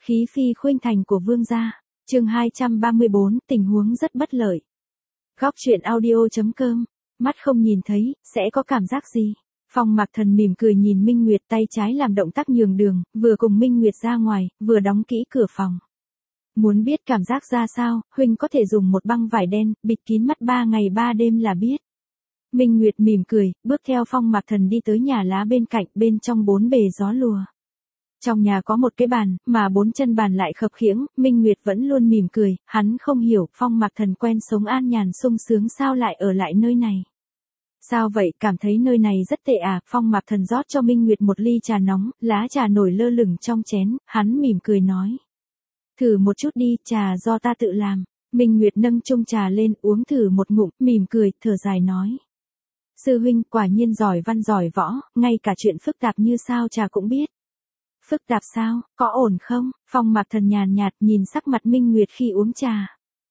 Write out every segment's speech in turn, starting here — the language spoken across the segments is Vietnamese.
Khí phi khuynh thành của vương gia. Chương 234, tình huống rất bất lợi. Góc truyện audio.com. Mắt không nhìn thấy, sẽ có cảm giác gì? Phong Mạc Thần mỉm cười nhìn Minh Nguyệt, tay trái làm động tác nhường đường, vừa cùng Minh Nguyệt ra ngoài, vừa đóng kỹ cửa phòng. Muốn biết cảm giác ra sao, huynh có thể dùng một băng vải đen, bịt kín mắt 3 ngày 3 đêm là biết. Minh Nguyệt mỉm cười, bước theo Phong Mạc Thần đi tới nhà lá bên cạnh, bên trong 4 bề gió lùa. Trong nhà có một cái bàn, mà 4 chân bàn lại khập khiễng, Minh Nguyệt vẫn luôn mỉm cười, hắn không hiểu, Phong Mạc Thần quen sống an nhàn sung sướng sao lại ở lại nơi này. Sao vậy, cảm thấy nơi này rất tệ à? Phong Mạc Thần rót cho Minh Nguyệt một ly trà nóng, lá trà nổi lơ lửng trong chén, hắn mỉm cười nói. Thử một chút đi, trà do ta tự làm. Minh Nguyệt nâng chung trà lên, uống thử một ngụm, mỉm cười, thở dài nói. Sư huynh quả nhiên giỏi văn giỏi võ, ngay cả chuyện phức tạp như sao trà cũng biết. Phức tạp sao, có ổn không? Phong Mạc Thần nhàn nhạt nhìn sắc mặt Minh Nguyệt khi uống trà.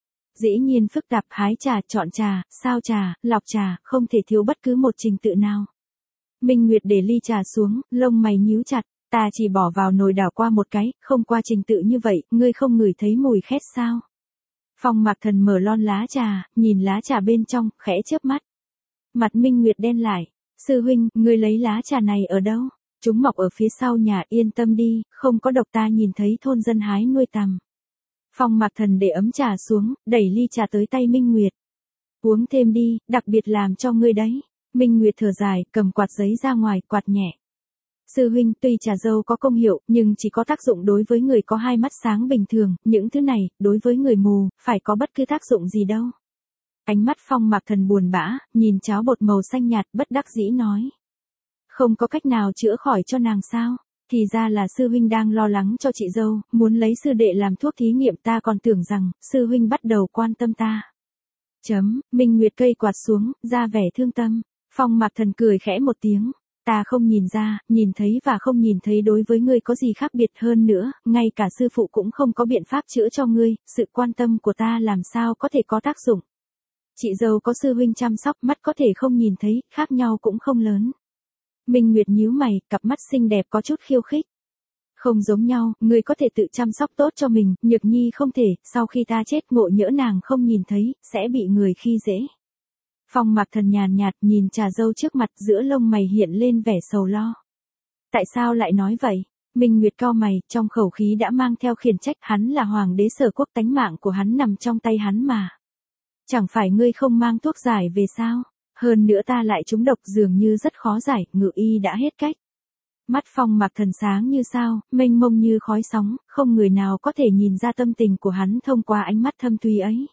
Dĩ nhiên phức tạp, hái trà, chọn trà, sao trà, lọc trà, không thể thiếu bất cứ một trình tự nào. Minh Nguyệt để ly trà xuống, lông mày nhíu chặt, ta chỉ bỏ vào nồi đảo qua một cái, không qua trình tự như vậy, ngươi không ngửi thấy mùi khét sao? Phong Mạc Thần mở lon lá trà, nhìn lá trà bên trong, khẽ chớp mắt. Mặt Minh Nguyệt đen lại, sư huynh, ngươi lấy lá trà này ở đâu? Chúng mọc ở phía sau nhà, yên tâm đi, không có độc, ta nhìn thấy thôn dân hái nuôi tằm. Phong Mạc Thần để ấm trà xuống, đẩy ly trà tới tay Minh Nguyệt. Uống thêm đi, đặc biệt làm cho ngươi đấy. Minh Nguyệt thở dài, cầm quạt giấy ra ngoài, quạt nhẹ. Sư huynh, tuy trà dâu có công hiệu, nhưng chỉ có tác dụng đối với người có hai mắt sáng bình thường, những thứ này, đối với người mù, phải có bất cứ tác dụng gì đâu. Ánh mắt Phong Mạc Thần buồn bã, nhìn cháo bột màu xanh nhạt, bất đắc dĩ nói. Không có cách nào chữa khỏi cho nàng sao? Thì ra là sư huynh đang lo lắng cho chị dâu, muốn lấy sư đệ làm thuốc thí nghiệm, ta còn tưởng rằng, sư huynh bắt đầu quan tâm ta. Minh Nguyệt cây quạt xuống, ra vẻ thương tâm. Phong Mạc Thần cười khẽ một tiếng. Ta không nhìn ra, nhìn thấy và không nhìn thấy đối với ngươi có gì khác biệt hơn nữa, ngay cả sư phụ cũng không có biện pháp chữa cho ngươi, sự quan tâm của ta làm sao có thể có tác dụng. Chị dâu có sư huynh chăm sóc, mắt có thể không nhìn thấy, khác nhau cũng không lớn. Minh Nguyệt nhíu mày, cặp mắt xinh đẹp có chút khiêu khích. Không giống nhau, ngươi có thể tự chăm sóc tốt cho mình, Nhược Nhi không thể, sau khi ta chết ngộ nhỡ nàng không nhìn thấy, sẽ bị người khi dễ. Phong Mạc Thần nhàn nhạt nhìn trà dâu trước mặt, giữa lông mày hiện lên vẻ sầu lo. Tại sao lại nói vậy? Minh Nguyệt cau mày, trong khẩu khí đã mang theo khiển trách, hắn là hoàng đế Sở Quốc, tánh mạng của hắn nằm trong tay hắn mà. Chẳng phải ngươi không mang thuốc giải về sao? Hơn nữa ta lại trúng độc, dường như rất khó giải, ngự y đã hết cách. Mắt Phong Mạc Thần sáng như sao, mênh mông như khói sóng, không người nào có thể nhìn ra tâm tình của hắn thông qua ánh mắt thâm thúy ấy.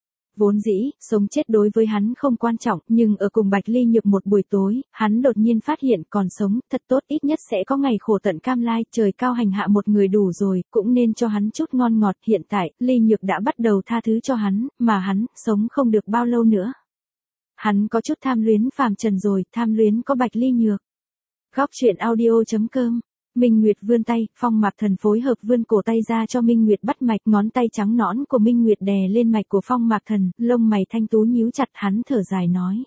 Vốn dĩ, sống chết đối với hắn không quan trọng, nhưng ở cùng Bạch Ly Nhược một buổi tối, hắn đột nhiên phát hiện còn sống, thật tốt, ít nhất sẽ có ngày khổ tận cam lai, trời cao hành hạ một người đủ rồi, cũng nên cho hắn chút ngon ngọt. Hiện tại, Ly Nhược đã bắt đầu tha thứ cho hắn, mà hắn, sống không được bao lâu nữa. Hắn có chút tham luyến phàm trần rồi, tham luyến có Bạch Ly Nhược. Góc truyện audio.com. Minh Nguyệt vươn tay, Phong Mạc Thần phối hợp vươn cổ tay ra cho Minh Nguyệt bắt mạch, ngón tay trắng nõn của Minh Nguyệt đè lên mạch của Phong Mạc Thần, lông mày thanh tú nhíu chặt, hắn thở dài nói.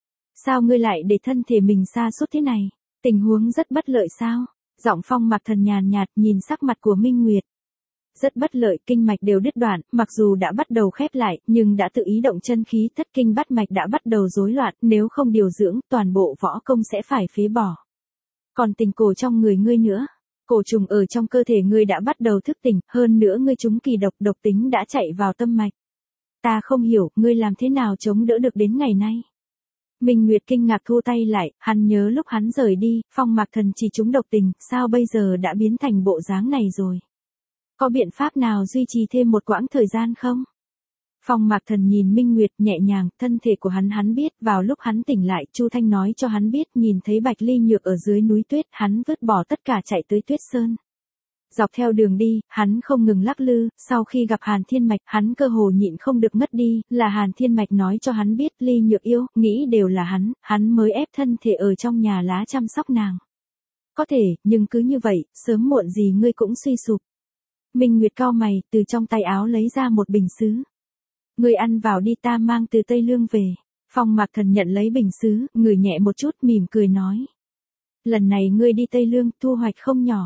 Sao ngươi lại để thân thể mình sa sút thế này? Tình huống rất bất lợi sao? Giọng Phong Mạc Thần nhàn nhạt nhìn sắc mặt của Minh Nguyệt. Rất bất lợi, kinh mạch đều đứt đoạn, mặc dù đã bắt đầu khép lại, nhưng đã tự ý động chân khí, thất kinh bát mạch đã bắt đầu rối loạn, nếu không điều dưỡng, toàn bộ võ công sẽ phải phế bỏ. Còn tình cổ trong người ngươi nữa, cổ trùng ở trong cơ thể ngươi đã bắt đầu thức tỉnh, hơn nữa ngươi trúng kỳ độc, độc tính đã chạy vào tâm mạch. Ta không hiểu, ngươi làm thế nào chống đỡ được đến ngày nay? Minh Nguyệt kinh ngạc thu tay lại, hắn nhớ lúc hắn rời đi, Phong Mạc Thần chỉ trúng độc tình, sao bây giờ đã biến thành bộ dáng này rồi? Có biện pháp nào duy trì thêm một quãng thời gian không? Phong Mạc Thần nhìn Minh Nguyệt nhẹ nhàng, thân thể của hắn biết, vào lúc hắn tỉnh lại, Chu Thanh nói cho hắn biết, nhìn thấy Bạch Ly Nhược ở dưới núi tuyết, hắn vứt bỏ tất cả chạy tới Tuyết Sơn. Dọc theo đường đi, hắn không ngừng lắc lư, sau khi gặp Hàn Thiên Mạch, hắn cơ hồ nhịn không được ngất đi, là Hàn Thiên Mạch nói cho hắn biết Ly Nhược yêu, nghĩ đều là hắn mới ép thân thể ở trong nhà lá chăm sóc nàng. Có thể, nhưng cứ như vậy, sớm muộn gì ngươi cũng suy sụp. Minh Nguyệt cau mày, từ trong tay áo lấy ra một bình sứ. Ngươi ăn vào đi, ta mang từ Tây Lương về. Phong Mạc Thần nhận lấy bình sứ, ngửi nhẹ một chút, mỉm cười nói. Lần này ngươi đi Tây Lương, thu hoạch không nhỏ.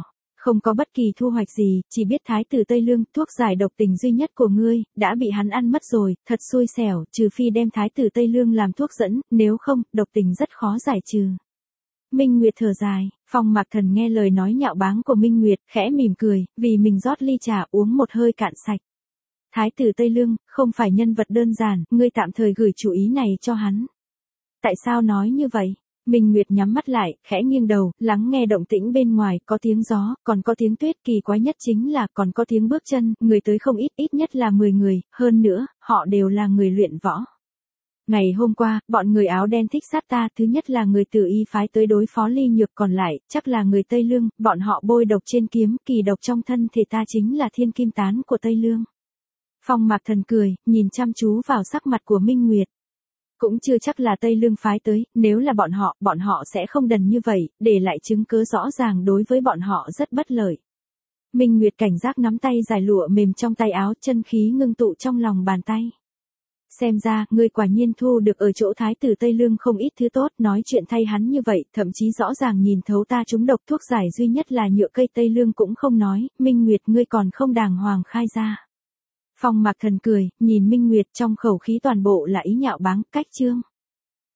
không có bất kỳ thu hoạch gì, chỉ biết thái tử Tây Lương, thuốc giải độc tình duy nhất của ngươi, đã bị hắn ăn mất rồi, thật xui xẻo, trừ phi đem thái tử Tây Lương làm thuốc dẫn, nếu không, độc tình rất khó giải trừ. Minh Nguyệt thở dài, Phong Mạc Thần nghe lời nói nhạo báng của Minh Nguyệt, khẽ mỉm cười, vì mình rót ly trà uống một hơi cạn sạch. Thái tử Tây Lương, không phải nhân vật đơn giản, ngươi tạm thời gửi chủ ý này cho hắn. Tại sao nói như vậy? Minh Nguyệt nhắm mắt lại, khẽ nghiêng đầu, lắng nghe động tĩnh bên ngoài, có tiếng gió, còn có tiếng tuyết, kỳ quái nhất chính là còn có tiếng bước chân, người tới không ít, ít nhất là 10 người, hơn nữa, họ đều là người luyện võ. Ngày hôm qua, bọn người áo đen thích sát ta, thứ nhất là người Từ Y phái tới đối phó Ly Nhược, còn lại, chắc là người Tây Lương, bọn họ bôi độc trên kiếm, kỳ độc trong thân thể ta chính là thiên kim tán của Tây Lương. Phong Mạc Thần cười, nhìn chăm chú vào sắc mặt của Minh Nguyệt. Cũng chưa chắc là Tây Lương phái tới, nếu là bọn họ sẽ không đần như vậy, để lại chứng cứ rõ ràng đối với bọn họ rất bất lợi. Minh Nguyệt cảnh giác nắm tay dài lụa mềm trong tay áo, chân khí ngưng tụ trong lòng bàn tay. Xem ra, ngươi quả nhiên thu được ở chỗ thái tử Tây Lương không ít thứ tốt, nói chuyện thay hắn như vậy, thậm chí rõ ràng nhìn thấu ta trúng độc, thuốc giải duy nhất là nhựa cây Tây Lương cũng không nói, Minh Nguyệt ngươi còn không đàng hoàng khai ra. Phong Mạc Thần cười, nhìn Minh Nguyệt trong khẩu khí toàn bộ là ý nhạo báng, cách chương.